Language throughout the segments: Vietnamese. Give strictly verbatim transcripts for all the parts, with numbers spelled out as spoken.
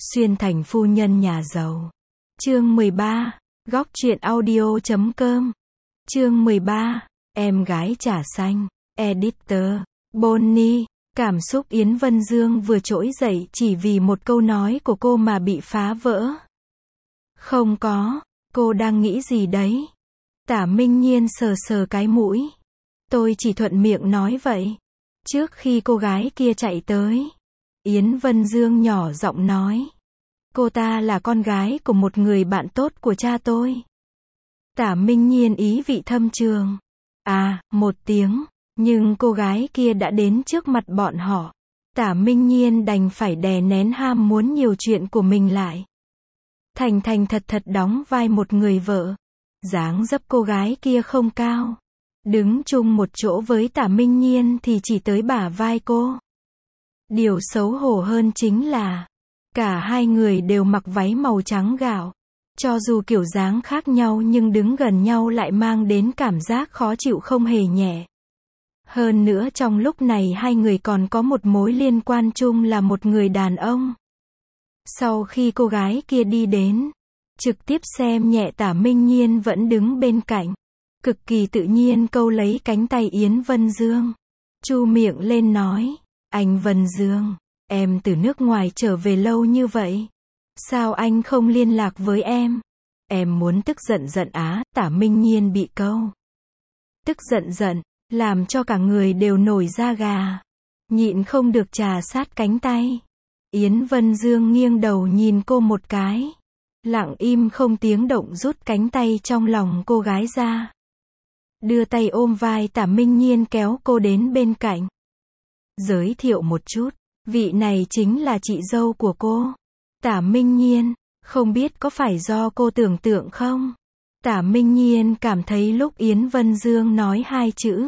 Xuyên thành phu nhân nhà giàu. Chương mười ba, góc truyện audio chấm com. Chương mười ba, em gái trà xanh. Editor, Bonnie. Cảm xúc Yến Vân Dương vừa trỗi dậy chỉ vì một câu nói của cô mà bị phá vỡ. Không có, cô đang nghĩ gì đấy? Tả Minh Nhiên sờ sờ cái mũi. Tôi chỉ thuận miệng nói vậy. Trước khi cô gái kia chạy tới, Yến Vân Dương nhỏ giọng nói. Cô ta là con gái của một người bạn tốt của cha tôi. Tả Minh Nhiên ý vị thâm trường. À, một tiếng. Nhưng cô gái kia đã đến trước mặt bọn họ. Tả Minh Nhiên đành phải đè nén ham muốn nhiều chuyện của mình lại. Thành thành thật thật đóng vai một người vợ. Dáng dấp cô gái kia không cao. Đứng chung một chỗ với Tả Minh Nhiên thì chỉ tới bả vai cô. Điều xấu hổ hơn chính là cả hai người đều mặc váy màu trắng gạo. Cho dù kiểu dáng khác nhau nhưng đứng gần nhau lại mang đến cảm giác khó chịu không hề nhẹ. Hơn nữa trong lúc này hai người còn có một mối liên quan chung là một người đàn ông. Sau khi cô gái kia đi đến, trực tiếp xem nhẹ Tả Minh Nhiên vẫn đứng bên cạnh. Cực kỳ tự nhiên câu lấy cánh tay Yến Vân Dương. Chu miệng lên nói, anh Vân Dương, em từ nước ngoài trở về lâu như vậy. Sao anh không liên lạc với em? Em muốn tức giận giận á, Tả Minh Nhiên bị câu. Tức giận giận, làm cho cả người đều nổi da gà. Nhịn không được trà sát cánh tay. Yến Vân Dương nghiêng đầu nhìn cô một cái. Lặng im không tiếng động rút cánh tay trong lòng cô gái ra. Đưa tay ôm vai Tả Minh Nhiên kéo cô đến bên cạnh. Giới thiệu một chút, vị này chính là chị dâu của cô. Tả Minh Nhiên, không biết có phải do cô tưởng tượng không? Tả Minh Nhiên cảm thấy lúc Yến Vân Dương nói hai chữ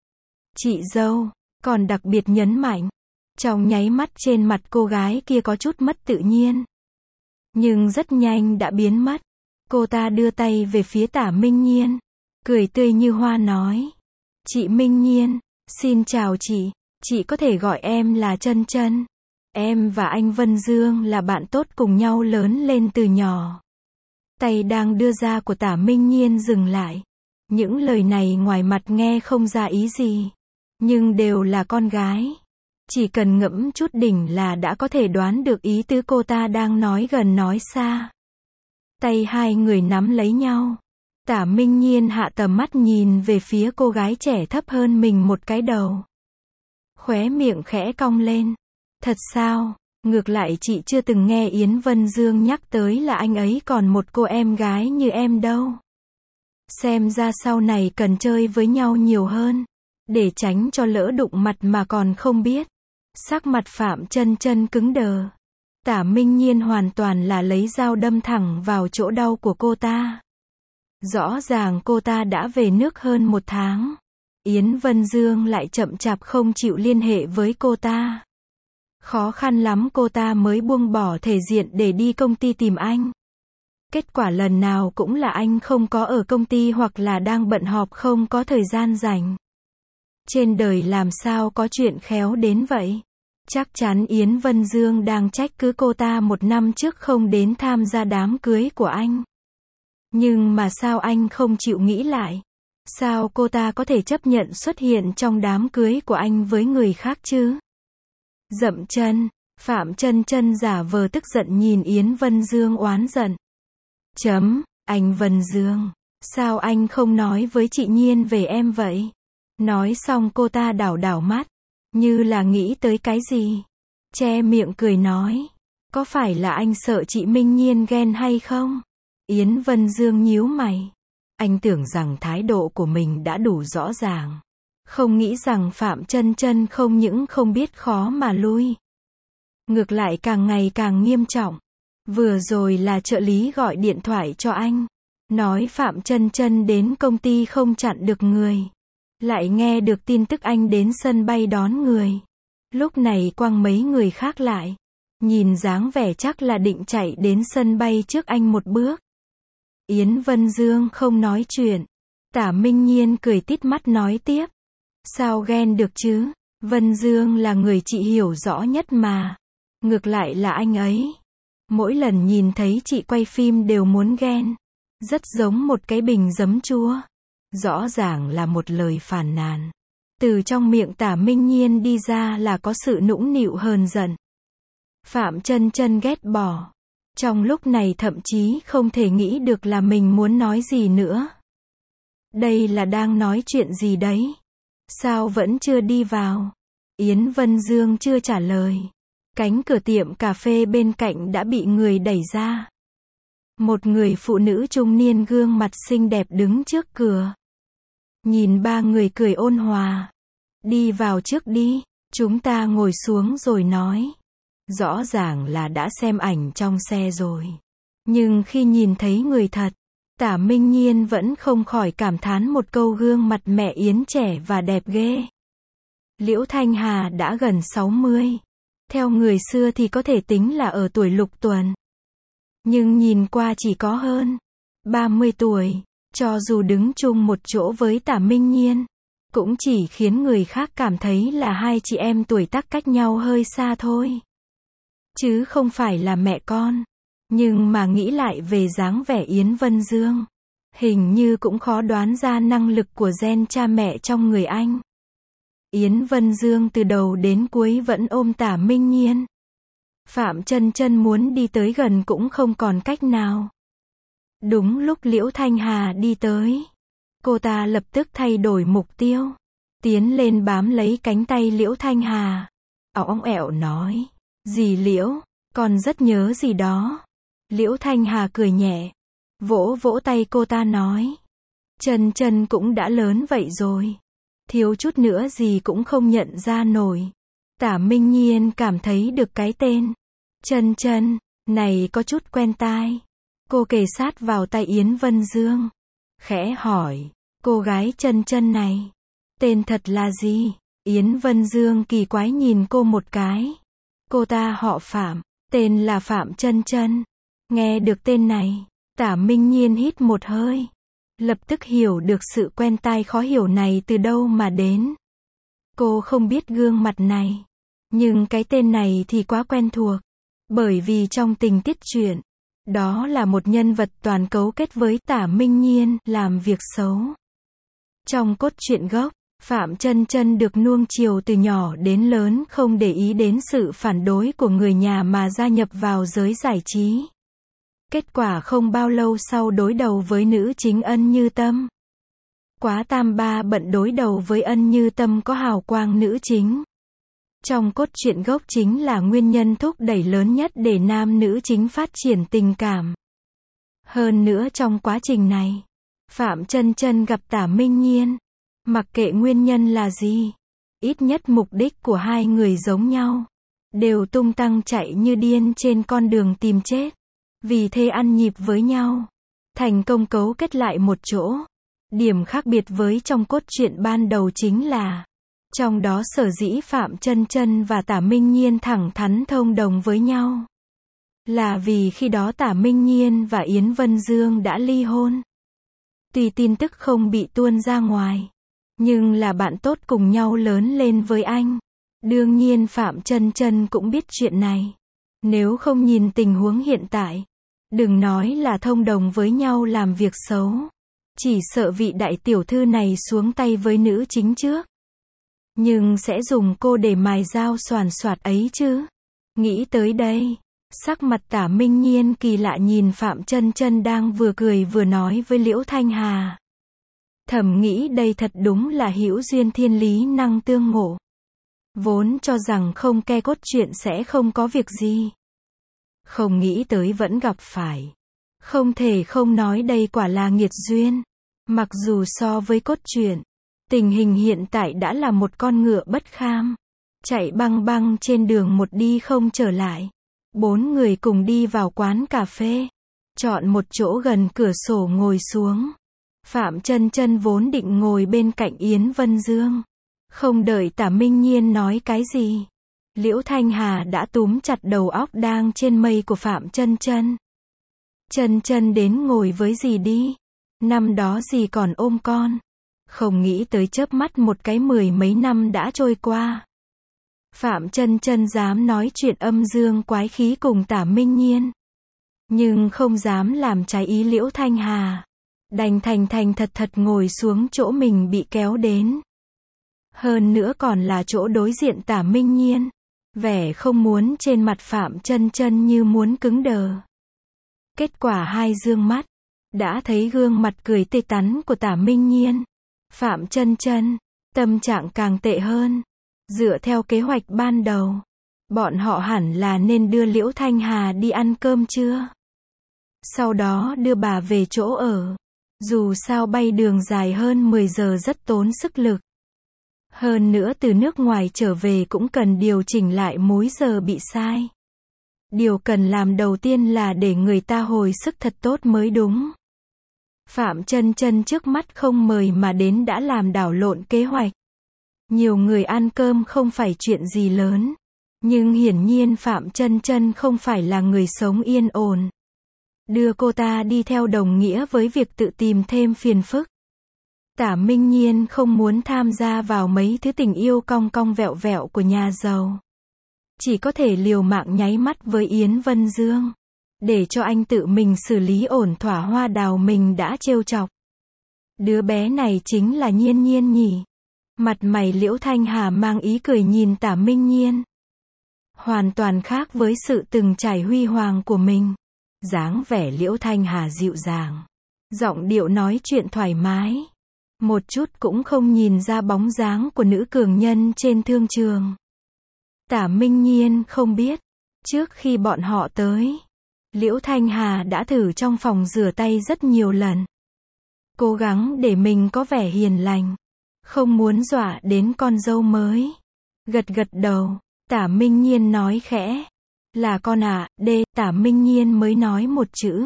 chị dâu, còn đặc biệt nhấn mạnh. Trong nháy mắt trên mặt cô gái kia có chút mất tự nhiên. Nhưng rất nhanh đã biến mất. Cô ta đưa tay về phía Tả Minh Nhiên. Cười tươi như hoa nói. Chị Minh Nhiên, xin chào chị. Chị có thể gọi em là Chân Chân. Em và anh Vân Dương là bạn tốt cùng nhau lớn lên từ nhỏ. Tay đang đưa ra của Tả Minh Nhiên dừng lại. Những lời này ngoài mặt nghe không ra ý gì. Nhưng đều là con gái. Chỉ cần ngẫm chút đỉnh là đã có thể đoán được ý tứ cô ta đang nói gần nói xa. Tay hai người nắm lấy nhau. Tả Minh Nhiên hạ tầm mắt nhìn về phía cô gái trẻ thấp hơn mình một cái đầu. Khóe miệng khẽ cong lên. Thật sao? Ngược lại chị chưa từng nghe Yến Vân Dương nhắc tới là anh ấy còn một cô em gái như em đâu. Xem ra sau này cần chơi với nhau nhiều hơn. Để tránh cho lỡ đụng mặt mà còn không biết. Sắc mặt Phạm Chân Chân cứng đờ. Tả Minh Nhiên hoàn toàn là lấy dao đâm thẳng vào chỗ đau của cô ta. Rõ ràng cô ta đã về nước hơn một tháng. Yến Vân Dương lại chậm chạp không chịu liên hệ với cô ta. Khó khăn lắm cô ta mới buông bỏ thể diện để đi công ty tìm anh. Kết quả lần nào cũng là anh không có ở công ty hoặc là đang bận họp không có thời gian rảnh. Trên đời làm sao có chuyện khéo đến vậy? Chắc chắn Yến Vân Dương đang trách cứ cô ta một năm trước không đến tham gia đám cưới của anh. Nhưng mà sao anh không chịu nghĩ lại? Sao cô ta có thể chấp nhận xuất hiện trong đám cưới của anh với người khác chứ? Dậm chân, Phạm Chân Chân giả vờ tức giận nhìn Yến Vân Dương oán giận. Chấm, anh Vân Dương, sao anh không nói với chị Nhiên về em vậy? Nói xong cô ta đảo đảo mắt, như là nghĩ tới cái gì. Che miệng cười nói, có phải là anh sợ chị Minh Nhiên ghen hay không? Yến Vân Dương nhíu mày. Anh tưởng rằng thái độ của mình đã đủ rõ ràng. Không nghĩ rằng Phạm Chân Chân không những không biết khó mà lui. Ngược lại càng ngày càng nghiêm trọng. Vừa rồi là trợ lý gọi điện thoại cho anh. Nói Phạm Chân Chân đến công ty không chặn được người. Lại nghe được tin tức anh đến sân bay đón người. Lúc này quăng mấy người khác lại. Nhìn dáng vẻ chắc là định chạy đến sân bay trước anh một bước. Yến Vân Dương không nói chuyện. Tả Minh Nhiên cười tít mắt nói tiếp. Sao ghen được chứ? Vân Dương là người chị hiểu rõ nhất mà. Ngược lại là anh ấy. Mỗi lần nhìn thấy chị quay phim đều muốn ghen. Rất giống một cái bình giấm chua. Rõ ràng là một lời phàn nàn. Từ trong miệng Tả Minh Nhiên đi ra là có sự nũng nịu hờn giận. Phạm Chân Chân ghét bỏ. Trong lúc này thậm chí không thể nghĩ được là mình muốn nói gì nữa. Đây là đang nói chuyện gì đấy? Sao vẫn chưa đi vào? Yến Vân Dương chưa trả lời. Cánh cửa tiệm cà phê bên cạnh đã bị người đẩy ra. Một người phụ nữ trung niên gương mặt xinh đẹp đứng trước cửa. Nhìn ba người cười ôn hòa. Đi vào trước đi, chúng ta ngồi xuống rồi nói. Rõ ràng là đã xem ảnh trong xe rồi. Nhưng khi nhìn thấy người thật, Tả Minh Nhiên vẫn không khỏi cảm thán một câu gương mặt mẹ Yến trẻ và đẹp ghê. Liễu Thanh Hà đã gần sáu mươi. Theo người xưa thì có thể tính là ở tuổi lục tuần. Nhưng nhìn qua chỉ có hơn ba mươi tuổi. Cho dù đứng chung một chỗ với Tả Minh Nhiên, cũng chỉ khiến người khác cảm thấy là hai chị em tuổi tác cách nhau hơi xa thôi. Chứ không phải là mẹ con. Nhưng mà nghĩ lại về dáng vẻ Yến Vân Dương, hình như cũng khó đoán ra năng lực của gen cha mẹ trong người anh. Yến Vân Dương từ đầu đến cuối vẫn ôm Tả Minh Nhiên. Phạm Chân Chân muốn đi tới gần cũng không còn cách nào. Đúng lúc Liễu Thanh Hà đi tới, cô ta lập tức thay đổi mục tiêu, tiến lên bám lấy cánh tay Liễu Thanh Hà. Ỏng ẻo nói, dì Liễu, con rất nhớ gì đó. Liễu Thanh Hà cười nhẹ, vỗ vỗ tay cô ta nói, Chân Chân cũng đã lớn vậy rồi, thiếu chút nữa gì cũng không nhận ra nổi. Tả Minh Nhiên cảm thấy được cái tên Chân Chân này có chút quen tai. Cô kề sát vào tay Yến Vân Dương, khẽ hỏi, cô gái Chân Chân này, tên thật là gì? Yến Vân Dương kỳ quái nhìn cô một cái. Cô ta họ Phạm, tên là Phạm Chân Chân. Nghe được tên này, Tả Minh Nhiên hít một hơi, lập tức hiểu được sự quen tai khó hiểu này từ đâu mà đến. Cô không biết gương mặt này, nhưng cái tên này thì quá quen thuộc, bởi vì trong tình tiết truyện, đó là một nhân vật toàn cấu kết với Tả Minh Nhiên làm việc xấu. Trong cốt truyện gốc, Phạm Chân Chân được nuông chiều từ nhỏ đến lớn, không để ý đến sự phản đối của người nhà mà gia nhập vào giới giải trí. Kết quả không bao lâu sau đối đầu với nữ chính Ân Như Tâm. Quá tam ba bận đối đầu với Ân Như Tâm có hào quang nữ chính. Trong cốt truyện gốc chính là nguyên nhân thúc đẩy lớn nhất để nam nữ chính phát triển tình cảm. Hơn nữa trong quá trình này, Phạm Chân Chân gặp Tả Minh Nhiên. Mặc kệ nguyên nhân là gì, ít nhất mục đích của hai người giống nhau. Đều tung tăng chạy như điên trên con đường tìm chết. Vì thế ăn nhịp với nhau. Thành công cấu kết lại một chỗ. Điểm khác biệt với trong cốt truyện ban đầu chính là, trong đó sở dĩ Phạm Chân Chân và Tả Minh Nhiên thẳng thắn thông đồng với nhau, là vì khi đó Tả Minh Nhiên và Yến Vân Dương đã ly hôn. Tuy tin tức không bị tuôn ra ngoài, nhưng là bạn tốt cùng nhau lớn lên với anh. Đương nhiên Phạm Chân Chân cũng biết chuyện này. Nếu không nhìn tình huống hiện tại, đừng nói là thông đồng với nhau làm việc xấu, chỉ sợ vị đại tiểu thư này xuống tay với nữ chính trước, nhưng sẽ dùng cô để mài dao xoàn xoạt ấy chứ. Nghĩ tới đây, sắc mặt Tả Minh Nhiên kỳ lạ nhìn Phạm Chân Chân đang vừa cười vừa nói với Liễu Thanh Hà. Thầm nghĩ đây thật đúng là hữu duyên thiên lý năng tương ngộ. Vốn cho rằng không ke cốt truyện sẽ không có việc gì, không nghĩ tới vẫn gặp phải. Không thể không nói đây quả là nghiệt duyên. Mặc dù so với cốt truyện, tình hình hiện tại đã là một con ngựa bất kham, chạy băng băng trên đường một đi không trở lại. Bốn người cùng đi vào quán cà phê, chọn một chỗ gần cửa sổ ngồi xuống. Phạm Chân Chân vốn định ngồi bên cạnh Yến Vân Dương, không đợi Tả Minh Nhiên nói cái gì, Liễu Thanh Hà đã túm chặt đầu óc đang trên mây của Phạm Chân Chân. Chân Chân đến ngồi với dì đi, năm đó dì còn ôm con. Không nghĩ tới chớp mắt một cái mười mấy năm đã trôi qua. Phạm Chân Chân dám nói chuyện âm dương quái khí cùng Tả Minh Nhiên. nhưng không dám làm trái ý Liễu Thanh Hà. Đành thành thành thật thật ngồi xuống chỗ mình bị kéo đến. Hơn nữa còn là chỗ đối diện Tả Minh Nhiên. Vẻ không muốn trên mặt Phạm Chân Chân như muốn cứng đờ. Kết quả hai dương mắt, đã thấy gương mặt cười tươi tắn của Tả Minh Nhiên. Phạm Chân Chân, tâm trạng càng tệ hơn. Dựa theo kế hoạch ban đầu, bọn họ hẳn là nên đưa Liễu Thanh Hà đi ăn cơm trưa. Sau đó đưa bà về chỗ ở. Dù sao bay đường dài hơn mười giờ rất tốn sức lực. Hơn nữa từ nước ngoài trở về cũng cần điều chỉnh lại múi giờ bị sai. Điều cần làm đầu tiên là để người ta hồi sức thật tốt mới đúng. Phạm Chân Chân trước mắt không mời mà đến đã làm đảo lộn kế hoạch. Nhiều người ăn cơm không phải chuyện gì lớn. Nhưng hiển nhiên Phạm Chân Chân không phải là người sống yên ổn. Đưa cô ta đi theo đồng nghĩa với việc tự tìm thêm phiền phức. Tả Minh Nhiên không muốn tham gia vào mấy thứ tình yêu cong cong vẹo vẹo của nhà giàu. Chỉ có thể liều mạng nháy mắt với Yến Vân Dương. Để cho anh tự mình xử lý ổn thỏa hoa đào mình đã trêu chọc. Đứa bé này chính là Nhiên Nhiên nhỉ. Mặt mày Liễu Thanh Hà mang ý cười nhìn Tả Minh Nhiên. Hoàn toàn khác với sự từng trải huy hoàng của mình. Dáng vẻ Liễu Thanh Hà dịu dàng. Giọng điệu nói chuyện thoải mái. Một chút cũng không nhìn ra bóng dáng của nữ cường nhân trên thương trường. Tả Minh Nhiên không biết. Trước khi bọn họ tới, Liễu Thanh Hà đã thử trong phòng rửa tay rất nhiều lần. Cố gắng để mình có vẻ hiền lành. Không muốn dọa đến con dâu mới. Gật gật đầu, Tả Minh Nhiên nói khẽ. Là con ạ, à, đê, Tả Minh Nhiên mới nói một chữ.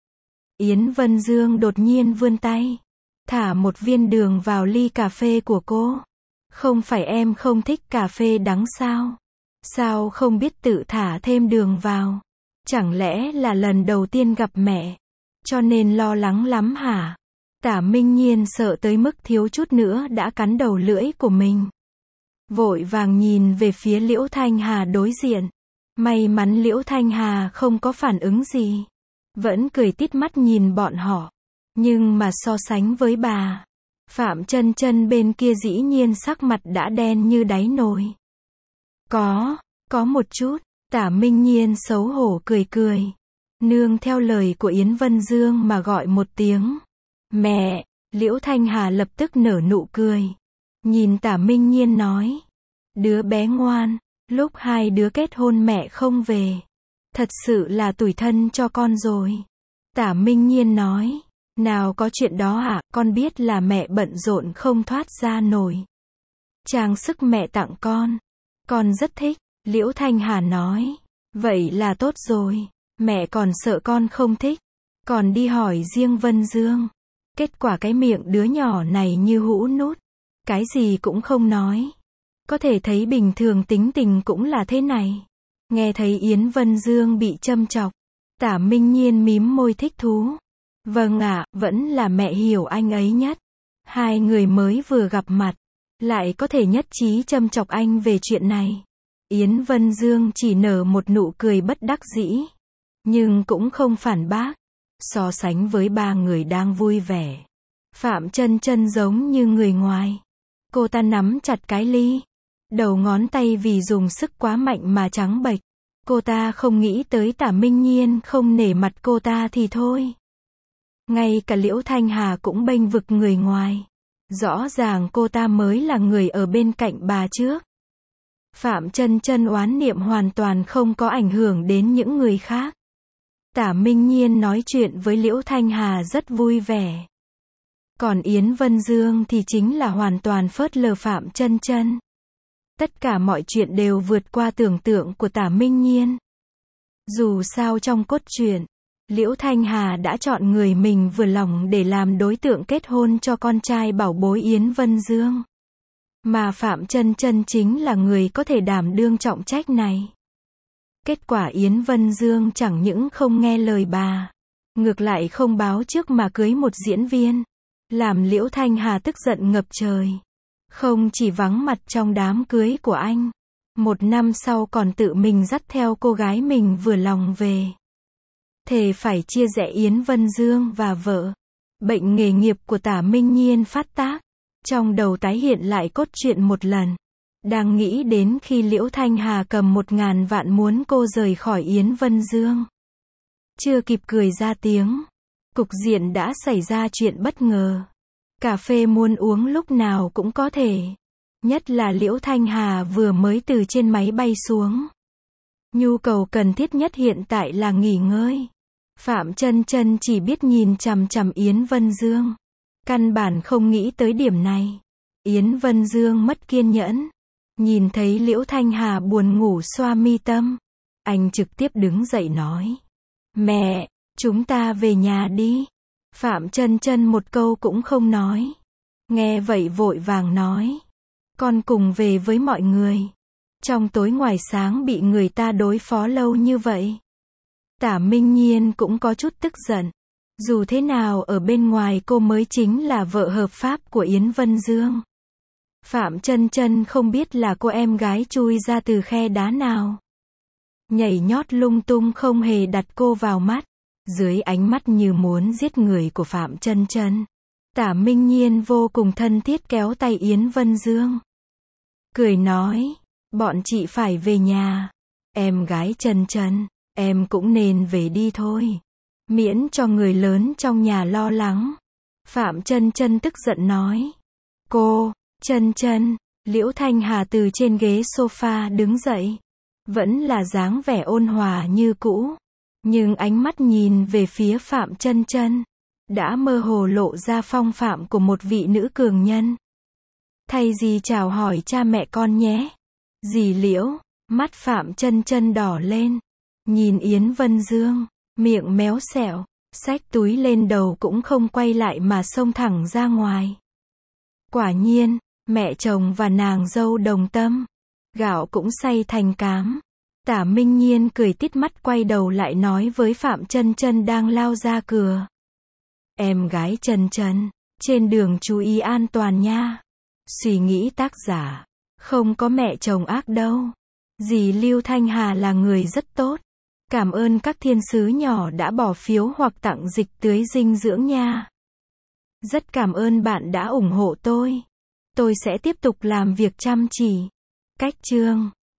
Yến Vân Dương đột nhiên vươn tay. Thả một viên đường vào ly cà phê của cô. Không phải em không thích cà phê đắng sao? Sao không biết tự thả thêm đường vào? Chẳng lẽ là lần đầu tiên gặp mẹ, cho nên lo lắng lắm hả? Tả Minh Nhiên sợ tới mức thiếu chút nữa đã cắn đầu lưỡi của mình. Vội vàng nhìn về phía Liễu Thanh Hà đối diện. May mắn Liễu Thanh Hà không có phản ứng gì. Vẫn cười tít mắt nhìn bọn họ. Nhưng mà so sánh với bà, Phạm Chân Chân bên kia dĩ nhiên sắc mặt đã đen như đáy nồi. Có, có một chút, Tả Minh Nhiên xấu hổ cười cười. Nương theo lời của Yến Vân Dương mà gọi một tiếng. Mẹ, Liễu Thanh Hà lập tức nở nụ cười. Nhìn Tả Minh Nhiên nói. Đứa bé ngoan, lúc hai đứa kết hôn mẹ không về. Thật sự là tủi thân cho con rồi. Tả Minh Nhiên nói. Nào có chuyện đó ạ, à, con biết là mẹ bận rộn không thoát ra nổi. Trang sức mẹ tặng con. Con rất thích, Liễu Thanh Hà nói. Vậy là tốt rồi, mẹ còn sợ con không thích. Còn đi hỏi riêng Vân Dương. Kết quả cái miệng đứa nhỏ này như hũ nút. Cái gì cũng không nói. Có thể thấy bình thường tính tình cũng là thế này. Nghe thấy Yến Vân Dương bị châm chọc. Tả Minh Nhiên mím môi thích thú. Vâng ạ, à, vẫn là mẹ hiểu anh ấy nhất. Hai người mới vừa gặp mặt, lại có thể nhất trí châm chọc anh về chuyện này. Yến Vân Dương chỉ nở một nụ cười bất đắc dĩ. Nhưng cũng không phản bác. So sánh với ba người đang vui vẻ, Phạm Chân Chân giống như người ngoài. Cô ta nắm chặt cái ly. Đầu ngón tay vì dùng sức quá mạnh mà trắng bệch. Cô ta không nghĩ tới Tả Minh Nhiên không nể mặt cô ta thì thôi. Ngay cả Liễu Thanh Hà cũng bênh vực người ngoài. Rõ ràng cô ta mới là người ở bên cạnh bà trước. Phạm Chân Chân oán niệm hoàn toàn không có ảnh hưởng đến những người khác. Tả Minh Nhiên nói chuyện với Liễu Thanh Hà rất vui vẻ. Còn Yến Vân Dương thì chính là hoàn toàn phớt lờ Phạm Chân Chân. Tất cả mọi chuyện đều vượt qua tưởng tượng của Tả Minh Nhiên. Dù sao trong cốt truyện, Liễu Thanh Hà đã chọn người mình vừa lòng để làm đối tượng kết hôn cho con trai bảo bối Yến Vân Dương. Mà Phạm Chân Chân chính là người có thể đảm đương trọng trách này. Kết quả Yến Vân Dương chẳng những không nghe lời bà, ngược lại không báo trước mà cưới một diễn viên, làm Liễu Thanh Hà tức giận ngập trời. Không chỉ vắng mặt trong đám cưới của anh, một năm sau còn tự mình dắt theo cô gái mình vừa lòng về. thề phải chia rẽ Yến Vân Dương và vợ. Bệnh nghề nghiệp của Tả Minh Nhiên phát tác. Trong đầu tái hiện lại cốt truyện một lần. Đang nghĩ đến khi Liễu Thanh Hà cầm một ngàn vạn muốn cô rời khỏi Yến Vân Dương. Chưa kịp cười ra tiếng. Cục diện đã xảy ra chuyện bất ngờ. Cà phê muốn uống lúc nào cũng có thể. Nhất là Liễu Thanh Hà vừa mới từ trên máy bay xuống. Nhu cầu cần thiết nhất hiện tại là nghỉ ngơi. Phạm Chân Chân chỉ biết nhìn chằm chằm Yến Vân Dương. Căn bản không nghĩ tới điểm này. Yến Vân Dương mất kiên nhẫn. Nhìn thấy Liễu Thanh Hà buồn ngủ xoa mi tâm. Anh trực tiếp đứng dậy nói. Mẹ, chúng ta về nhà đi. Phạm Chân Chân một câu cũng không nói. Nghe vậy vội vàng nói. Con cùng về với mọi người. Trong tối ngoài sáng bị người ta đối phó lâu như vậy. Tả Minh Nhiên cũng có chút tức giận. Dù thế nào ở bên ngoài cô mới chính là vợ hợp pháp của Yến Vân Dương. Phạm Chân Chân không biết là cô em gái chui ra từ khe đá nào. Nhảy nhót lung tung không hề đặt cô vào mắt. Dưới ánh mắt như muốn giết người của Phạm Chân Chân, Tả Minh Nhiên vô cùng thân thiết kéo tay Yến Vân Dương. Cười nói, bọn chị phải về nhà. Em gái Chân Chân, em cũng nên về đi thôi. Miễn cho người lớn trong nhà lo lắng. Phạm Chân Chân tức giận nói. Cô, Chân Chân, Liễu Thanh Hà từ trên ghế sofa đứng dậy. Vẫn là dáng vẻ ôn hòa như cũ. Nhưng ánh mắt nhìn về phía Phạm Chân Chân, đã mơ hồ lộ ra phong phạm của một vị nữ cường nhân. Thay dì chào hỏi cha mẹ con nhé. Dì Liễu, mắt Phạm Chân Chân đỏ lên. Nhìn Yến Vân Dương, miệng méo xẹo, xách túi lên đầu cũng không quay lại mà xông thẳng ra ngoài. Quả nhiên, mẹ chồng và nàng dâu đồng tâm. Gạo cũng xay thành cám. Tả Minh Nhiên cười tít mắt quay đầu lại nói với Phạm Chân Chân đang lao ra cửa. Em gái Chân Chân, trên đường chú ý an toàn nha. Suy nghĩ tác giả, không có mẹ chồng ác đâu. Dì Liễu Thanh Hà là người rất tốt. Cảm ơn các thiên sứ nhỏ đã bỏ phiếu hoặc tặng dịch tưới dinh dưỡng nha. Rất cảm ơn bạn đã ủng hộ tôi. Tôi sẽ tiếp tục làm việc chăm chỉ. Cách chương